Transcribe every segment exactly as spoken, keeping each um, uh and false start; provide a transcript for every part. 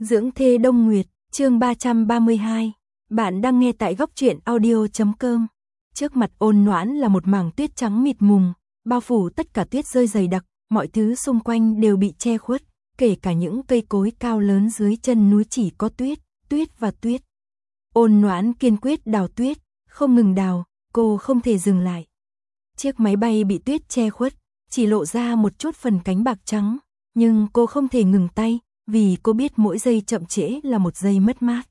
Dưỡng thê Đông Nguyệt, chương ba trăm ba mươi hai. Bạn đang nghe tại góc truyện audio chấm com. Trước mặt Ôn Noãn là một mảng tuyết trắng mịt mùng, bao phủ tất cả tuyết rơi dày đặc, mọi thứ xung quanh đều bị che khuất, kể cả những cây cối cao lớn dưới chân núi chỉ có tuyết, tuyết và tuyết. Ôn Noãn kiên quyết đào tuyết, không ngừng đào, cô không thể dừng lại. Chiếc máy bay bị tuyết che khuất, chỉ lộ ra một chút phần cánh bạc trắng, nhưng cô không thể ngừng tay, vì cô biết mỗi giây chậm trễ là một giây mất mát.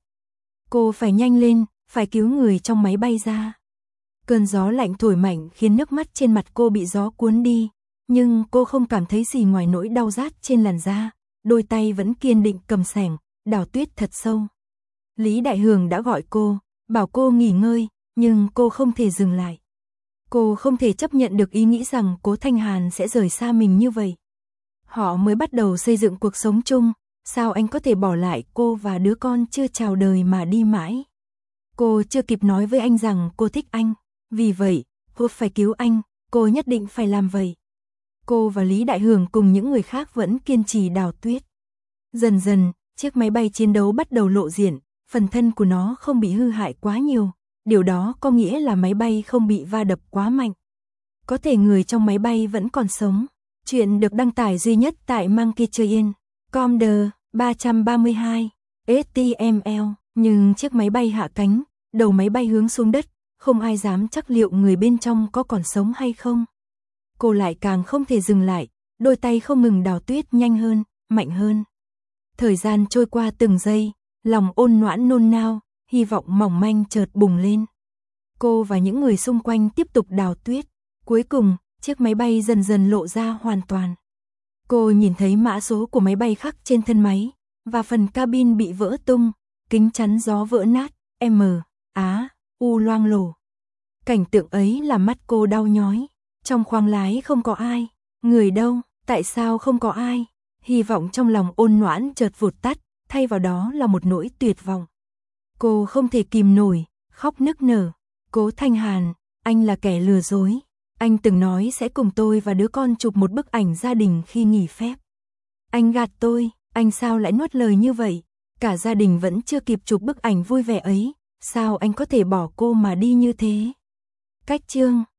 Cô phải nhanh lên, phải cứu người trong máy bay ra. Cơn gió lạnh thổi mạnh khiến nước mắt trên mặt cô bị gió cuốn đi, nhưng cô không cảm thấy gì ngoài nỗi đau rát trên làn da, đôi tay vẫn kiên định cầm xẻng, đào tuyết thật sâu. Lý Đại Hường đã gọi cô, bảo cô nghỉ ngơi, nhưng cô không thể dừng lại. Cô không thể chấp nhận được ý nghĩ rằng Cố Thanh Hàn sẽ rời xa mình như vậy. Họ mới bắt đầu xây dựng cuộc sống chung, sao anh có thể bỏ lại cô và đứa con chưa chào đời mà đi mãi? Cô chưa kịp nói với anh rằng cô thích anh, vì vậy, cô phải cứu anh, cô nhất định phải làm vậy. Cô và Lý Đại Hường cùng những người khác vẫn kiên trì đào tuyết. Dần dần, chiếc máy bay chiến đấu bắt đầu lộ diện, phần thân của nó không bị hư hại quá nhiều, điều đó có nghĩa là máy bay không bị va đập quá mạnh. Có thể người trong máy bay vẫn còn sống. Chuyện được đăng tải duy nhất tại Monkey Train, Comder ba trăm ba mươi hai, ếch ti em lờ, nhưng chiếc máy bay hạ cánh, đầu máy bay hướng xuống đất, không ai dám chắc liệu người bên trong có còn sống hay không. Cô lại càng không thể dừng lại, đôi tay không ngừng đào tuyết nhanh hơn, mạnh hơn. Thời gian trôi qua từng giây, lòng Ôn Noãn nôn nao, hy vọng mỏng manh chợt bùng lên. Cô và những người xung quanh tiếp tục đào tuyết, cuối cùng, chiếc máy bay dần dần lộ ra hoàn toàn. Cô nhìn thấy mã số của máy bay khắc trên thân máy, và phần cabin bị vỡ tung, kính chắn gió vỡ nát, M, Á, U loang lổ. Cảnh tượng ấy làm mắt cô đau nhói. Trong khoang lái không có ai. Người đâu, tại sao không có ai? Hy vọng trong lòng Ôn Noãn chợt vụt tắt, thay vào đó là một nỗi tuyệt vọng. Cô không thể kìm nổi, khóc nức nở. Cố Thanh Hàn, anh là kẻ lừa dối. Anh từng nói sẽ cùng tôi và đứa con chụp một bức ảnh gia đình khi nghỉ phép. Anh gạt tôi, anh sao lại nuốt lời như vậy? Cả gia đình vẫn chưa kịp chụp bức ảnh vui vẻ ấy, sao anh có thể bỏ cô mà đi như thế? Cách chương